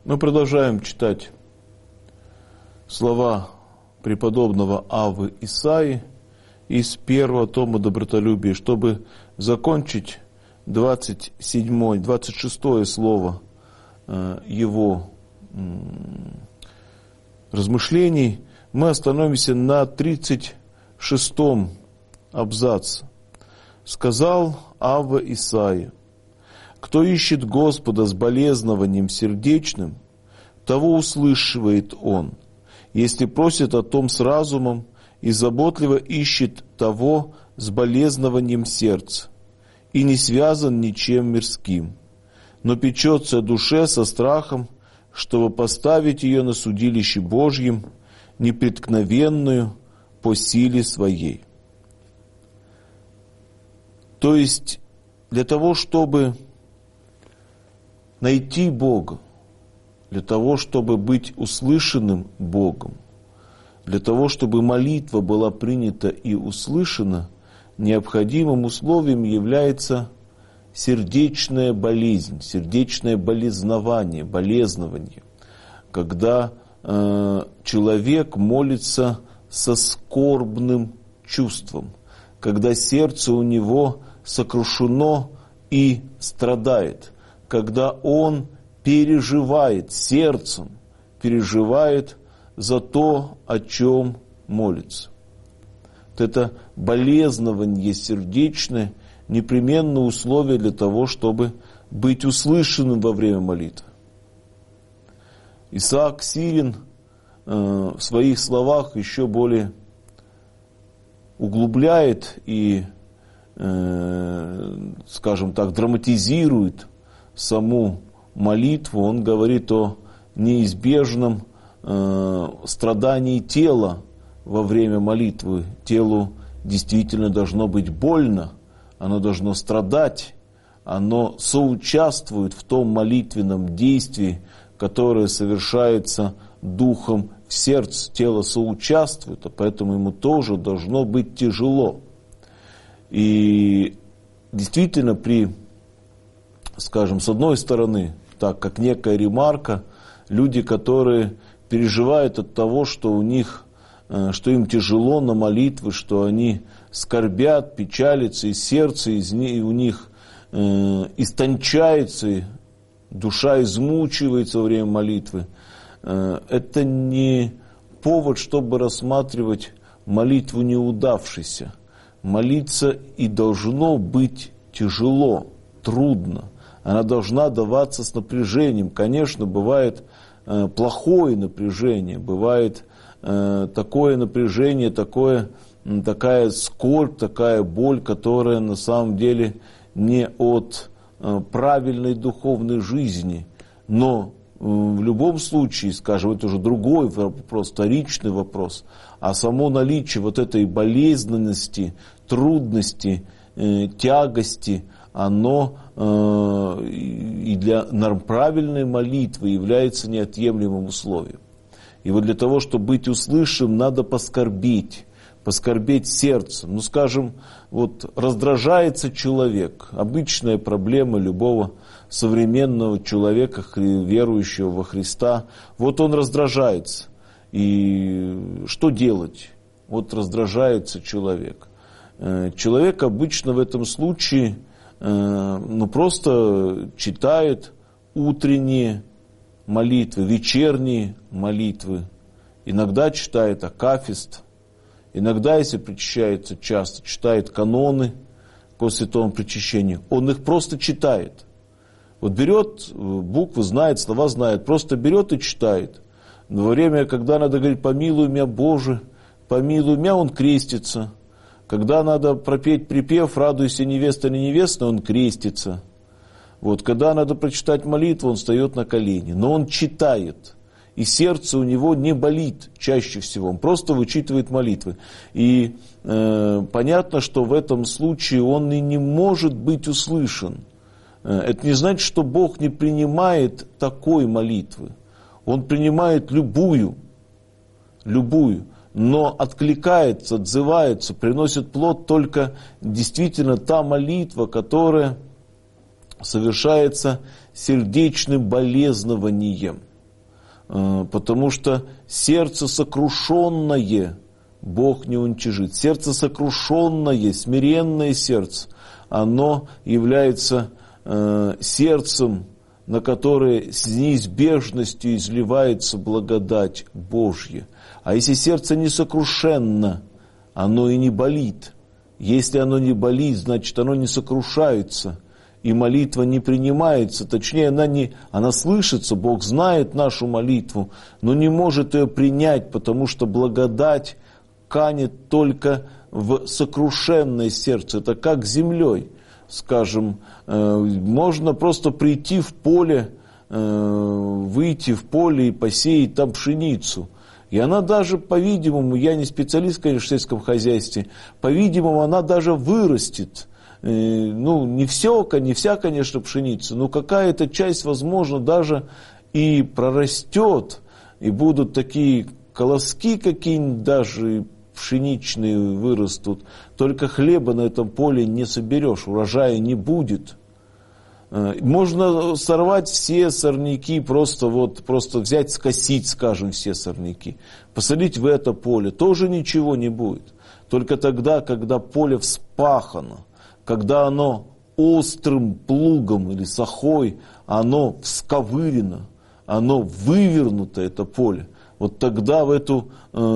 Мы продолжаем читать слова преподобного Аввы Исаии из первого тома «Добротолюбие», чтобы закончить 26 слово его размышлений. Мы остановимся на 36-м абзаце. «Сказал Авва Исаия: кто ищет Господа с болезнованием сердечным, того услышивает Он. Если просит о том с разумом и заботливо ищет того с болезнованием сердца, и не связан ничем мирским, но печется о душе со страхом, чтобы поставить ее на судилище Божьем, непреткновенную по силе своей». То есть, для того, чтобы найти Бога, для того, чтобы быть услышанным Богом, для того, чтобы молитва была принята и услышана, необходимым условием является сердечная болезнь, сердечное болезнование, когда человек молится со скорбным чувством, когда сердце у него сокрушено и страдает, когда он переживает сердцем, переживает за то, о чем молится. Вот это болезнование сердечное непременное условие для того, чтобы быть услышанным во время молитвы. Исаак Сирин в своих словах еще более углубляет и, скажем так, драматизирует саму молитву. Он говорит о неизбежном страдании тела во время молитвы. Телу действительно должно быть больно, оно должно страдать, оно соучаствует в том молитвенном действии, которое совершается духом в сердце. Тело соучаствует, а поэтому ему тоже должно быть тяжело. И действительно скажем, с одной стороны, так как некая ремарка, люди, которые переживают от того, что им тяжело на молитвы, что они скорбят, печалятся, и сердце у них истончается, душа измучивается во время молитвы. Это не повод, чтобы рассматривать молитву неудавшейся. Молиться и должно быть тяжело, трудно. Она должна даваться с напряжением. Конечно, бывает плохое напряжение, бывает такое напряжение, такая скорбь, такая боль, которая на самом деле не от правильной духовной жизни. Но в любом случае, скажем, это уже другой вопрос, вторичный вопрос, а само наличие вот этой болезненности, трудности, тягости, оно и для правильной молитвы является неотъемлемым условием. И вот для того, чтобы быть услышанным, надо поскорбеть сердцем. Ну, скажем, вот раздражается человек, обычная проблема любого современного человека, верующего во Христа. Вот он раздражается. И что делать? Вот раздражается человек. Человек обычно в этом случае просто читает утренние молитвы, вечерние молитвы. Иногда читает акафист. Иногда, если причащается часто, читает каноны к святому причащению. Он их просто читает. Вот берет буквы, знает, слова знает, просто берет и читает. Но во время, когда надо говорить «помилуй меня, Боже», «помилуй меня», он крестится. Когда надо пропеть припев «радуйся, невеста, не невестна», он крестится. Вот, когда надо прочитать молитву, он встает на колени. Но он читает. И сердце у него не болит чаще всего. Он просто вычитывает молитвы. И понятно, что в этом случае он и не может быть услышан. Это не значит, что Бог не принимает такой молитвы. Он принимает любую, но откликается, отзывается, приносит плод только действительно та молитва, которая совершается сердечным болезнованием. Потому что сердце сокрушенное Бог не уничижит. Сердце сокрушенное, смиренное сердце, оно является сердцем, на которое с неизбежностью изливается благодать Божья. А если сердце не сокрушенно, оно и не болит. Если оно не болит, значит оно не сокрушается. И молитва не принимается, точнее она слышится, Бог знает нашу молитву, но не может ее принять, потому что благодать канет только в сокрушенное сердце. Это как землей, скажем, можно просто прийти в поле, выйти в поле и посеять там пшеницу. И она даже, по-видимому, я не специалист, конечно, в сельском хозяйстве, по-видимому, она даже вырастет. Не вся, конечно, пшеница, но какая-то часть, возможно, даже и прорастет, и будут такие колоски какие-нибудь даже пшеничные вырастут, только хлеба на этом поле не соберешь, урожая не будет. Можно сорвать все сорняки, просто взять, скосить, скажем, все сорняки, посадить в это поле, тоже ничего не будет. Только тогда, когда поле вспахано, когда оно острым плугом или сахой, оно всковырено, оно вывернуто, это поле, вот тогда в эту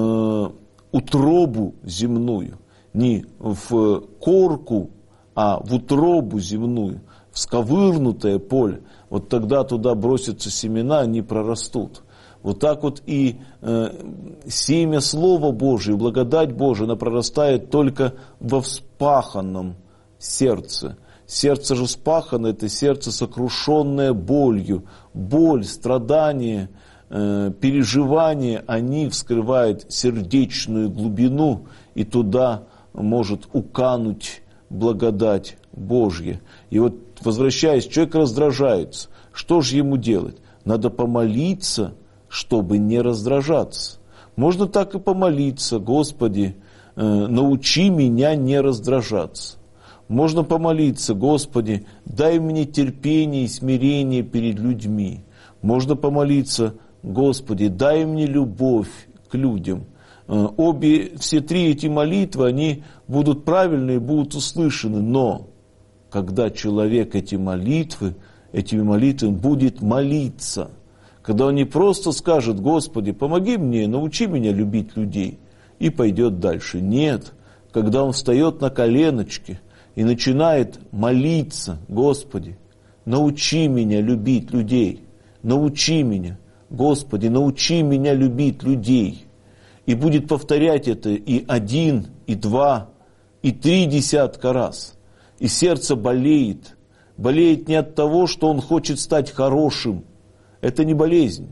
утробу земную, не в корку, а в утробу земную, всковырнутое поле, вот тогда туда бросятся семена, они прорастут. Вот так вот и семя Слова Божие, благодать Божия, она прорастает только во вспаханном сердце. Сердце же спахано, это сердце, сокрушенное болью. Боль, страдание, переживания, они вскрывают сердечную глубину, и туда может укануть благодать Божья. И вот, возвращаясь, человек раздражается. Что же ему делать? Надо помолиться, чтобы не раздражаться. Можно так и помолиться: Господи, научи меня не раздражаться. Можно помолиться: Господи, дай мне терпение и смирение перед людьми. Можно помолиться: Господи, дай мне любовь к людям. Все три эти молитвы, они будут правильные, будут услышаны, но когда человек этими молитвами будет молиться, когда он не просто скажет: Господи, помоги мне, научи меня любить людей, и пойдет дальше. Нет, когда он встает на коленочки и начинает молиться: Господи, научи меня любить людей, научи меня, Господи, научи меня любить людей. И будет повторять это и 1, и 2, и 3 десятка раз. И сердце болеет. Болеет не от того, что он хочет стать хорошим. Это не болезнь.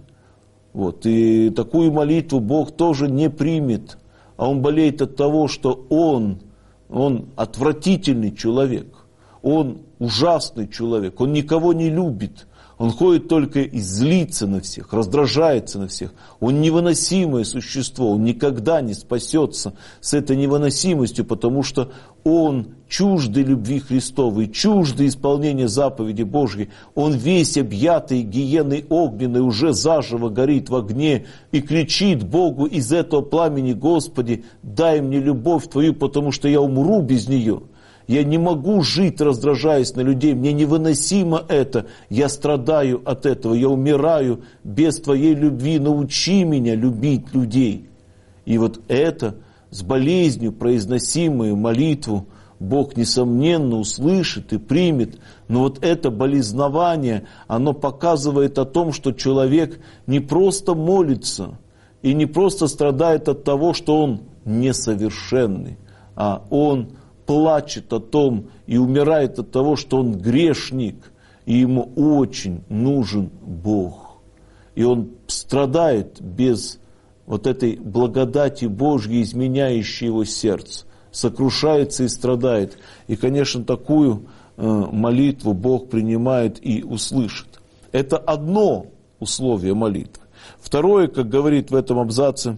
И такую молитву Бог тоже не примет. А он болеет от того, что он отвратительный человек. Он ужасный человек. Он никого не любит. Он ходит только и злится на всех, раздражается на всех. Он невыносимое существо, он никогда не спасется с этой невыносимостью, потому что он чуждый любви Христовой, чуждый исполнения заповеди Божьей. Он весь объятый гиеной огненной уже заживо горит в огне и кричит Богу из этого пламени: Господи, дай мне любовь Твою, потому что я умру без нее. Я не могу жить, раздражаясь на людей, мне невыносимо это, я страдаю от этого, я умираю без Твоей любви, научи меня любить людей. И вот это с болезнью произносимую молитву Бог, несомненно, услышит и примет, но вот это болезнование, оно показывает о том, что человек не просто молится и не просто страдает от того, что он несовершенный, а он плачет о том и умирает от того, что он грешник, и ему очень нужен Бог. И он страдает без вот этой благодати Божьей, изменяющей его сердце, сокрушается и страдает. И, конечно, такую молитву Бог принимает и услышит. Это одно условие молитвы. Второе, как говорит в этом абзаце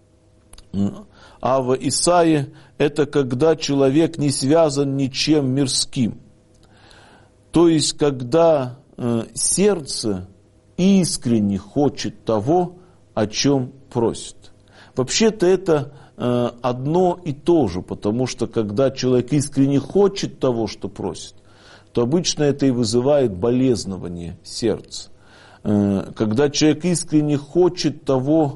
Ава Исаия, это когда человек не связан ничем мирским. То есть, когда сердце искренне хочет того, о чем просит. Вообще-то это одно и то же, потому что когда человек искренне хочет того, что просит, то обычно это и вызывает болезнование сердца. Когда человек искренне хочет того,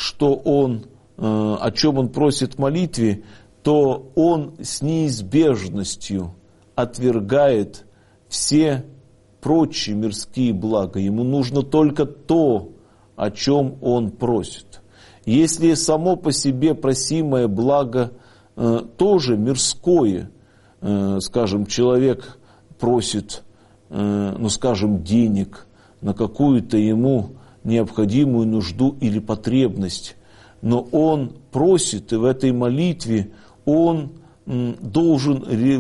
о чем он просит в молитве, то он с неизбежностью отвергает все прочие мирские блага. Ему нужно только то, о чем он просит. Если само по себе просимое благо тоже мирское, скажем, человек просит, денег на какую-то ему необходимую нужду или потребность, но он просит, и в этой молитве он должен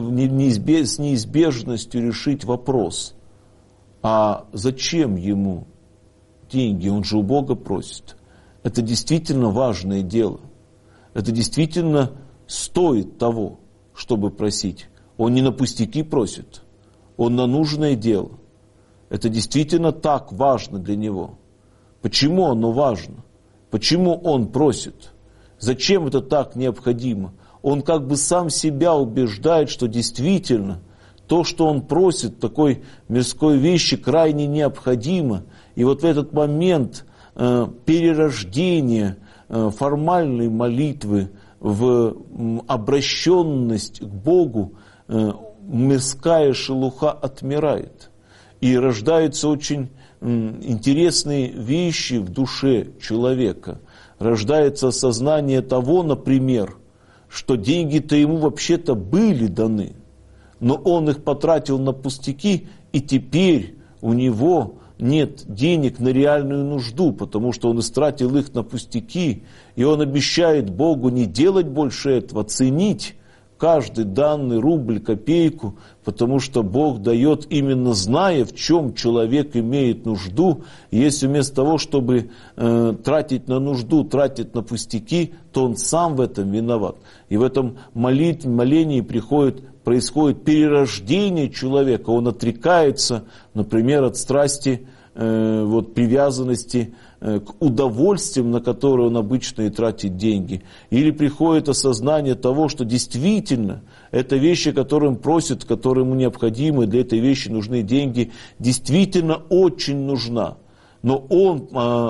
с неизбежностью решить вопрос, а зачем ему деньги, он же у Бога просит. Это действительно важное дело. Это действительно стоит того, чтобы просить. Он не на пустяки просит, он на нужное дело. Это действительно так важно для него. Почему оно важно? Почему он просит? Зачем это так необходимо? Он как бы сам себя убеждает, что действительно то, что он просит, такой мирской вещи, крайне необходимо. И вот в этот момент перерождения формальной молитвы в обращенность к Богу, мирская шелуха отмирает. И рождаются очень интересные вещи в душе человека. Рождается осознание того, например, что деньги-то ему вообще-то были даны, но он их потратил на пустяки, и теперь у него нет денег на реальную нужду, потому что он истратил их на пустяки, и он обещает Богу не делать больше этого, ценить каждый данный рубль, копейку, потому что Бог дает именно зная, в чем человек имеет нужду. И если вместо того, чтобы тратить на нужду, тратить на пустяки, то он сам в этом виноват. И в этом молении происходит перерождение человека, он отрекается, например, от страсти, привязанности к удовольствиям, на которые он обычно и тратит деньги. Или приходит осознание того, что действительно эта вещь, которую он просит, которая ему необходима, для этой вещи нужны деньги, действительно очень нужна. Но он,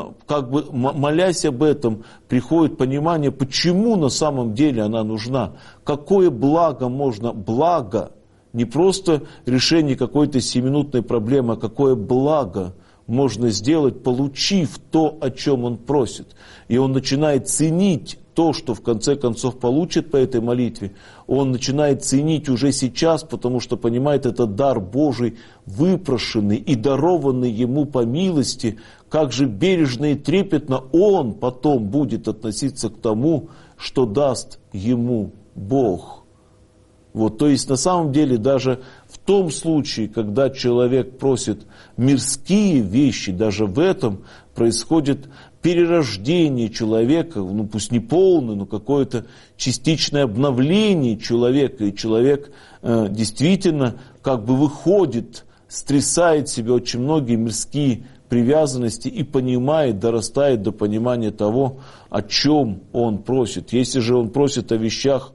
молясь об этом, приходит понимание, почему на самом деле она нужна. Какое благо благо, не просто решение какой-то сиюминутной проблемы, а какое благо можно сделать, получив то, о чем он просит. И он начинает ценить то, что в конце концов получит по этой молитве. Он начинает ценить уже сейчас, потому что понимает, это дар Божий, выпрошенный и дарованный ему по милости. Как же бережно и трепетно он потом будет относиться к тому, что даст ему Бог. То есть на самом деле даже в том случае, когда человек просит мирские вещи, даже в этом происходит перерождение человека, пусть не полное, но какое-то частичное обновление человека, и человек действительно выходит, стрясает себе очень многие мирские привязанности и понимает, дорастает до понимания того, о чем он просит. Если же он просит о вещах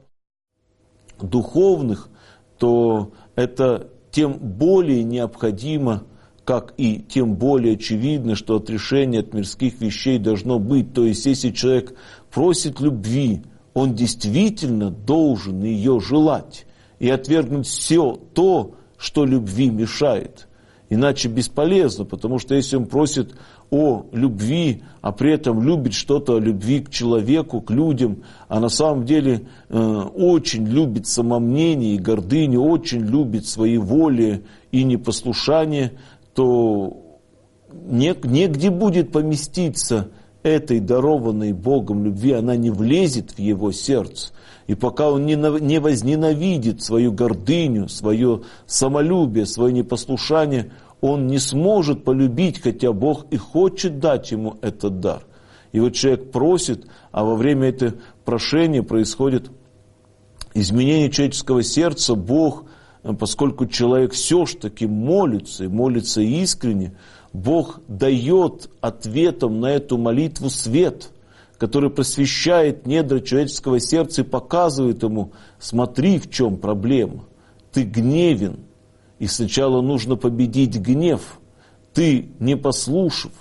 духовных, то это тем более необходимо, как и тем более очевидно, что отрешение от мирских вещей должно быть. То есть, если человек просит любви, он действительно должен ее желать и отвергнуть все то, что любви мешает. Иначе бесполезно, потому что если он просит о любви, а при этом любит что-то о любви к человеку, к людям, а на самом деле очень любит самомнение и гордыню, очень любит свои воли и непослушание, то негде будет поместиться этой дарованной Богом любви, она не влезет в его сердце. И пока он не возненавидит свою гордыню, свое самолюбие, свое непослушание, он не сможет полюбить, хотя Бог и хочет дать ему этот дар. И вот человек просит, а во время этого прошения происходит изменение человеческого сердца. Бог, поскольку человек все ж таки молится, и молится искренне, Бог дает ответом на эту молитву свет, который просвещает недра человеческого сердца и показывает ему: смотри, в чем проблема. Ты гневен, и сначала нужно победить гнев. Ты непослушен,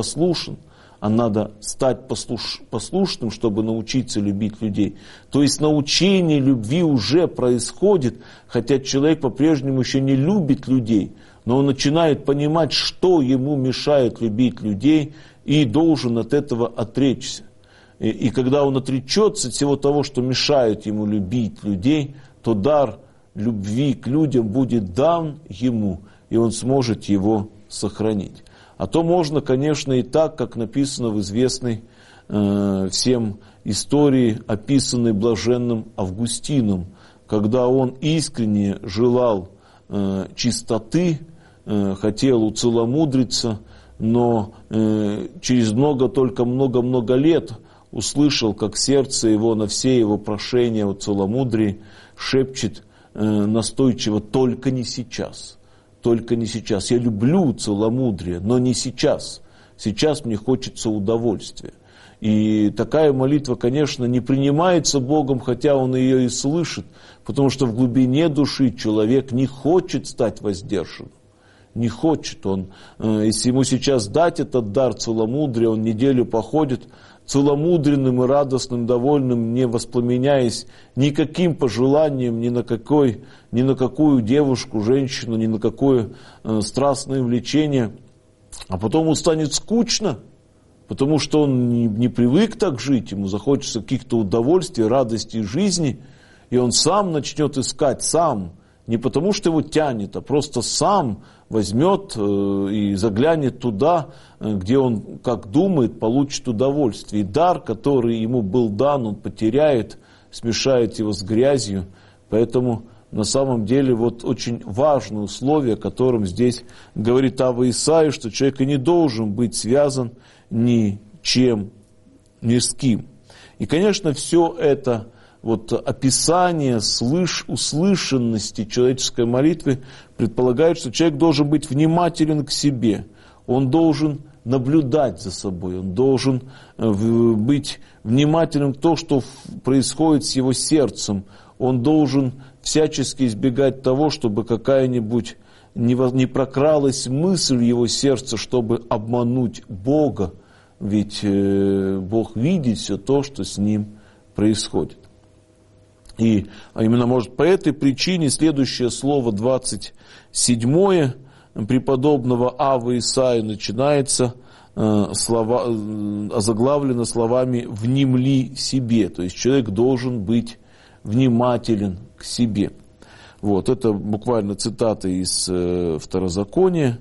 а надо стать послушным, чтобы научиться любить людей. То есть научение любви уже происходит, хотя человек по-прежнему еще не любит людей, но он начинает понимать, что ему мешает любить людей, и должен от этого отречься. И когда он отречется от всего того, что мешает ему любить людей, то дар любви к людям будет дан ему, и он сможет его сохранить. А то можно, конечно, и так, как написано в известной всем истории, описанной блаженным Августином, когда он искренне желал чистоты, хотел уцеломудриться, но через много-много лет услышал, как сердце его на все его прошения о целомудрии шепчет настойчиво: только не сейчас, только не сейчас. Я люблю целомудрие, но не сейчас. Сейчас мне хочется удовольствия. И такая молитва, конечно, не принимается Богом, хотя Он ее и слышит, потому что в глубине души человек не хочет стать воздержанным. Не хочет он. Если ему сейчас дать этот дар целомудрия, он неделю походит целомудренным и радостным, довольным, не воспламеняясь никаким пожеланием, ни на какую девушку, женщину, ни на какое страстное влечение. А потом ему станет скучно, потому что он не привык так жить, ему захочется каких-то удовольствий, радости жизни, и он сам начнет искать, сам, не потому что его тянет, а просто сам возьмет и заглянет туда, где он, как думает, получит удовольствие. И дар, который ему был дан, он потеряет, смешает его с грязью. Поэтому на самом деле вот очень важное условие, о котором здесь говорит Ава Исаия, что человек и не должен быть связан ничем, ни с кем. И, конечно, все это вот описание услышанности человеческой молитвы предполагает, что человек должен быть внимателен к себе, он должен наблюдать за собой, он должен быть внимательным к тому, что происходит с его сердцем, он должен всячески избегать того, чтобы какая-нибудь не прокралась мысль в его сердце, чтобы обмануть Бога, ведь Бог видит все то, что с ним происходит. И именно, может, по этой причине следующее слово, 27-е, преподобного Авы Исаии начинается, озаглавлено словами «внемли себе». То есть человек должен быть внимателен к себе. Вот, это буквально цитата из Второзакония,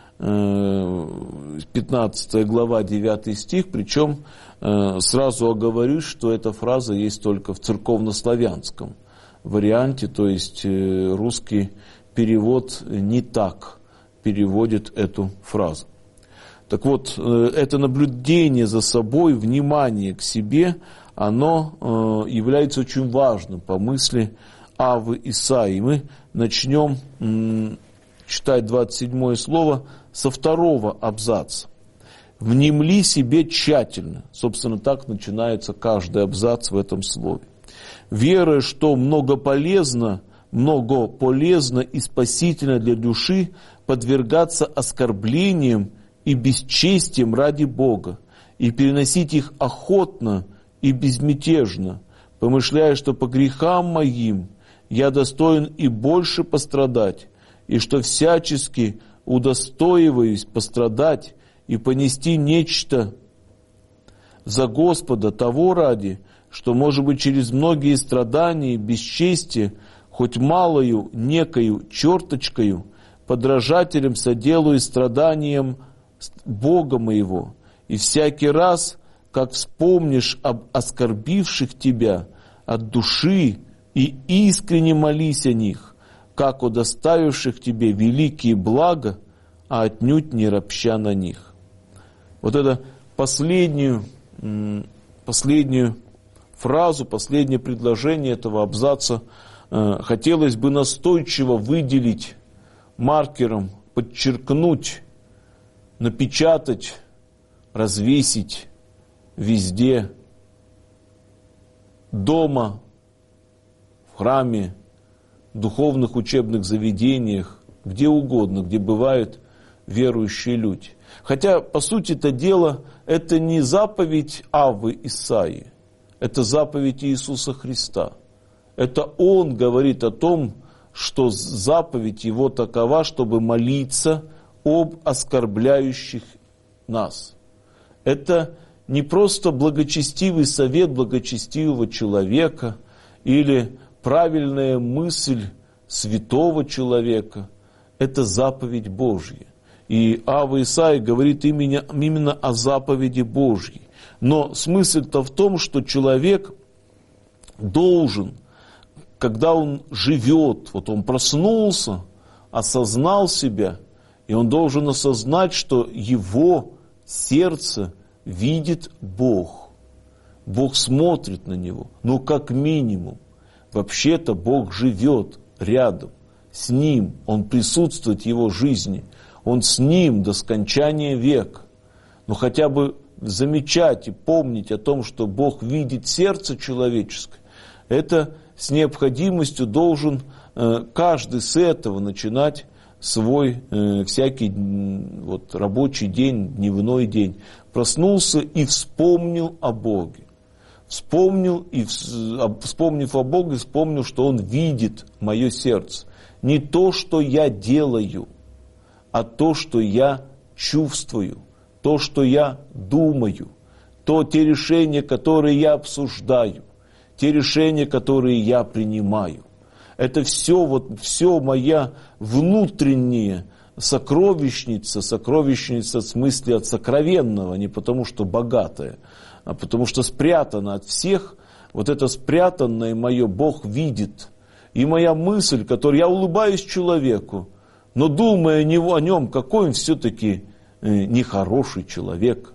15 глава, 9 стих, причем сразу оговорюсь, что эта фраза есть только в церковнославянском варианте, то есть русский перевод не так переводит эту фразу. Так вот, это наблюдение за собой, внимание к себе, оно является очень важным по мысли Авы Исаии. Мы начнем читать 27 слово со второго абзаца. «Внемли себе тщательно». Собственно, так начинается каждый абзац в этом слове. «Веруя, что много полезно и спасительно для души подвергаться оскорблениям и бесчестиям ради Бога, и переносить их охотно и безмятежно, помышляя, что по грехам моим я достоин и больше пострадать, и что всячески удостоиваюсь пострадать и понести нечто за Господа того ради, что, может быть, через многие страдания и бесчестие, хоть малою некою черточкою, подражателем соделаю страданиям Бога моего, и всякий раз, как вспомнишь об оскорбивших тебя от души и искренне молись о них, как о доставивших тебе великие блага, а отнюдь не ропща на них». Вот это последнюю фразу, последнее предложение этого абзаца хотелось бы настойчиво выделить маркером, подчеркнуть напечатать, развесить везде, дома, в храме, в духовных учебных заведениях, где угодно, где бывают верующие люди. Хотя, по сути это дело, это не заповедь Аввы Исаии, это заповедь Иисуса Христа. Это Он говорит о том, что заповедь Его такова, чтобы молиться об оскорбляющих нас. Это не просто благочестивый совет благочестивого человека или правильная мысль святого человека. Это заповедь Божья. И Авва Исаия говорит именно о заповеди Божьей. Но смысл-то в том, что человек должен, когда он живет, вот он проснулся, осознал себя, и он должен осознать, что его сердце видит Бог. Бог смотрит на него, но как минимум. Вообще-то Бог живет рядом, с ним, Он присутствует в его жизни, Он с ним до скончания века. Но хотя бы замечать и помнить о том, что Бог видит сердце человеческое, это с необходимостью должен каждый с этого начинать свой всякий рабочий день, дневной день. Проснулся и вспомнил о Боге. Вспомнив о Боге, вспомнил, что Он видит мое сердце. Не то, что я делаю, а то, что я чувствую, то, что я думаю, те решения, которые я обсуждаю, те решения, которые я принимаю. Это все моя внутренняя сокровищница в смысле от сокровенного, не потому что богатая, а потому что спрятано от всех. Вот это спрятанное мое Бог видит. И моя мысль, которой я улыбаюсь человеку, но думая о нем, какой он все-таки нехороший человек,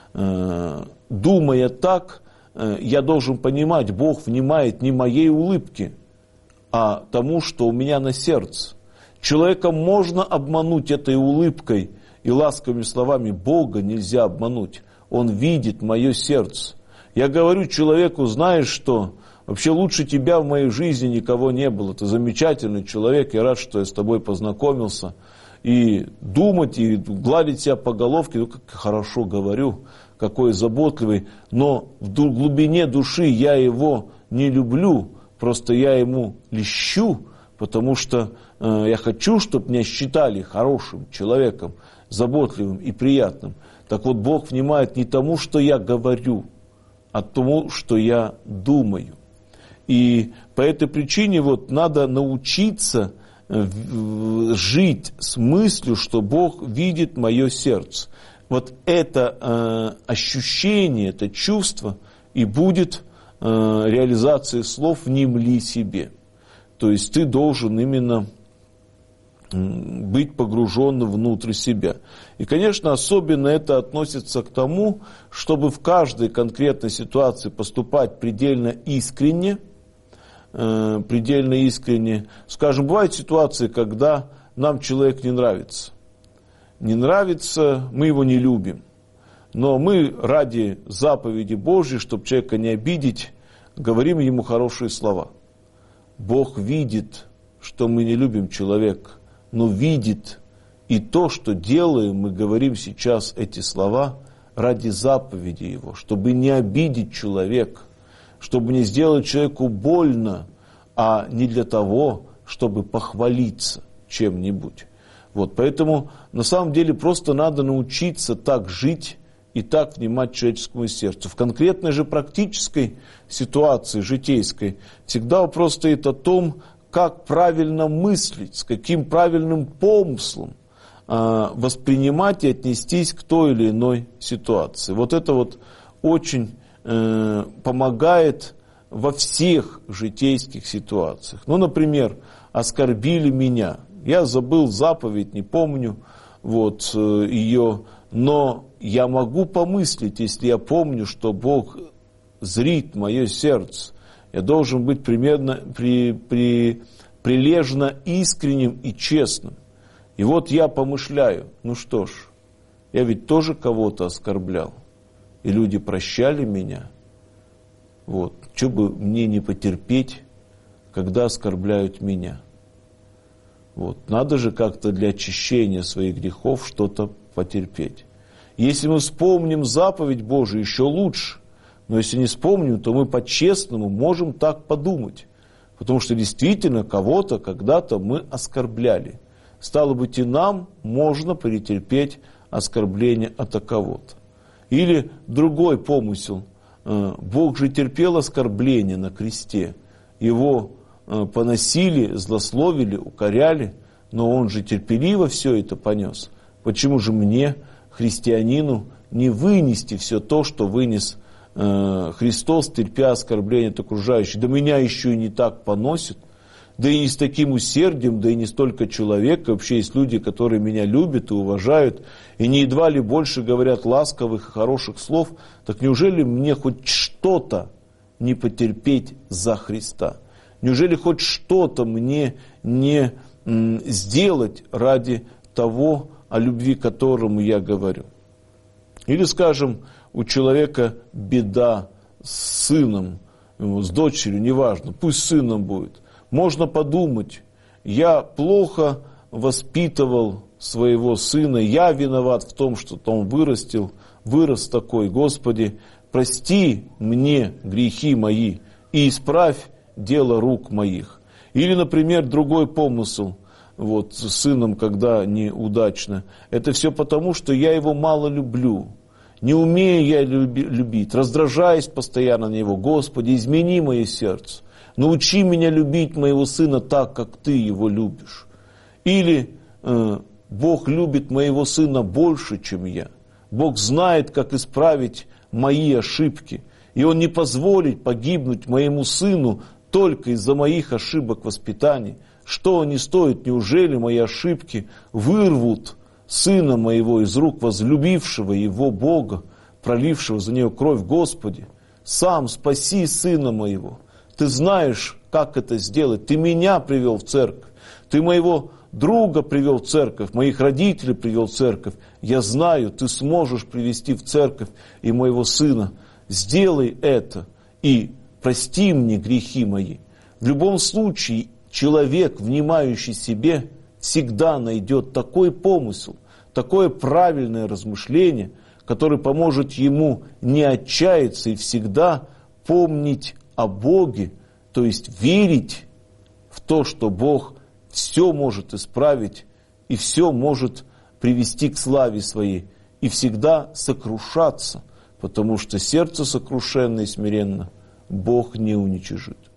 думая так, я должен понимать, Бог внимает не моей улыбке, а тому, что у меня на сердце. Человека можно обмануть этой улыбкой и ласковыми словами. Бога нельзя обмануть. Он видит мое сердце. Я говорю человеку, знаешь что, вообще лучше тебя в моей жизни никого не было. Ты замечательный человек, я рад, что я с тобой познакомился. И думать, и гладить себя по головке, как хорошо говорю, какой заботливый. Но в глубине души я его не люблю, просто я ему льщу, потому что я хочу, чтобы меня считали хорошим человеком, заботливым и приятным. Так вот, Бог внимает не тому, что я говорю, а тому, что я думаю. И по этой причине надо научиться жить с мыслью, что Бог видит мое сердце. Вот это ощущение, это чувство и будет реализацией слов «внемли себе». То есть ты должен именно быть погруженным внутрь себя. И, конечно, особенно это относится к тому, чтобы в каждой конкретной ситуации поступать предельно искренне. Скажем, бывают ситуации, когда нам человек не нравится. Не нравится, мы его не любим. Но мы ради заповеди Божьей, чтобы человека не обидеть, говорим ему хорошие слова. Бог видит, что мы не любим человека, но видит и то, что делаем, мы говорим сейчас эти слова ради заповеди Его, чтобы не обидеть человека, чтобы не сделать человеку больно, а не для того, чтобы похвалиться чем-нибудь. Поэтому на самом деле просто надо научиться так жить и так внимать человеческому сердцу. В конкретной же практической ситуации, житейской, всегда вопрос стоит о том, как правильно мыслить, с каким правильным помыслом воспринимать и отнестись к той или иной ситуации. Это очень помогает во всех житейских ситуациях. Например, оскорбили меня. Я забыл заповедь, не помню ее, но я могу помыслить, если я помню, что Бог зрит мое сердце. Я должен быть примерно прилежно искренним и честным. И я помышляю, Я ведь тоже кого-то оскорблял. И люди прощали меня. Вот. Что бы мне не потерпеть, когда оскорбляют меня? Вот. Надо же как-то для очищения своих грехов что-то потерпеть. Если мы вспомним заповедь Божию, еще лучше. Но если не вспомним, то мы по-честному можем так подумать. Потому что действительно кого-то когда-то мы оскорбляли. Стало быть, и нам можно претерпеть оскорбление от кого-то. Или другой помысел. Бог же терпел оскорбление на кресте. Его поносили, злословили, укоряли, но Он же терпеливо все это понес. Почему же мне, христианину, не вынести все то, что вынес Христос, терпя оскорбления от окружающих? Да меня еще и не так поносят, да и не с таким усердием, да и не столько человек. Вообще есть люди, которые меня любят и уважают, и не едва ли больше говорят ласковых и хороших слов. Так неужели мне хоть что-то не потерпеть за Христа? Неужели хоть что-то мне не сделать ради того, о любви которому я говорю? Или, скажем, у человека беда с сыном, с дочерью, неважно, пусть сыном будет. Можно подумать, я плохо воспитывал своего сына, я виноват в том, что он вырос такой. Господи, прости мне грехи мои и исправь дело рук моих. Или, например, другой помысл, вот, с сыном, когда неудачно. Это все потому, что я его мало люблю. Не умею я любить, раздражаюсь постоянно на него. Господи, измени мое сердце. Научи меня любить моего сына так, как ты его любишь. Или Бог любит моего сына больше, чем я. Бог знает, как исправить мои ошибки. И Он не позволит погибнуть моему сыну только из-за моих ошибок воспитания. Что они стоят? Неужели мои ошибки вырвут сына моего из рук возлюбившего его Бога, пролившего за него кровь? Господи, сам спаси сына моего. Ты знаешь, как это сделать. Ты меня привел в церковь. Ты моего друга привел в церковь, моих родителей привел в церковь. Я знаю, ты сможешь привести в церковь и моего сына. Сделай это и прости мне грехи мои. В любом случае, человек, внимающий себе, всегда найдет такой помысел, такое правильное размышление, которое поможет ему не отчаяться и всегда помнить о Боге, то есть верить в то, что Бог все может исправить и все может привести к славе Своей, и всегда сокрушаться, потому что сердце сокрушенное и смиренно Бог не уничижит.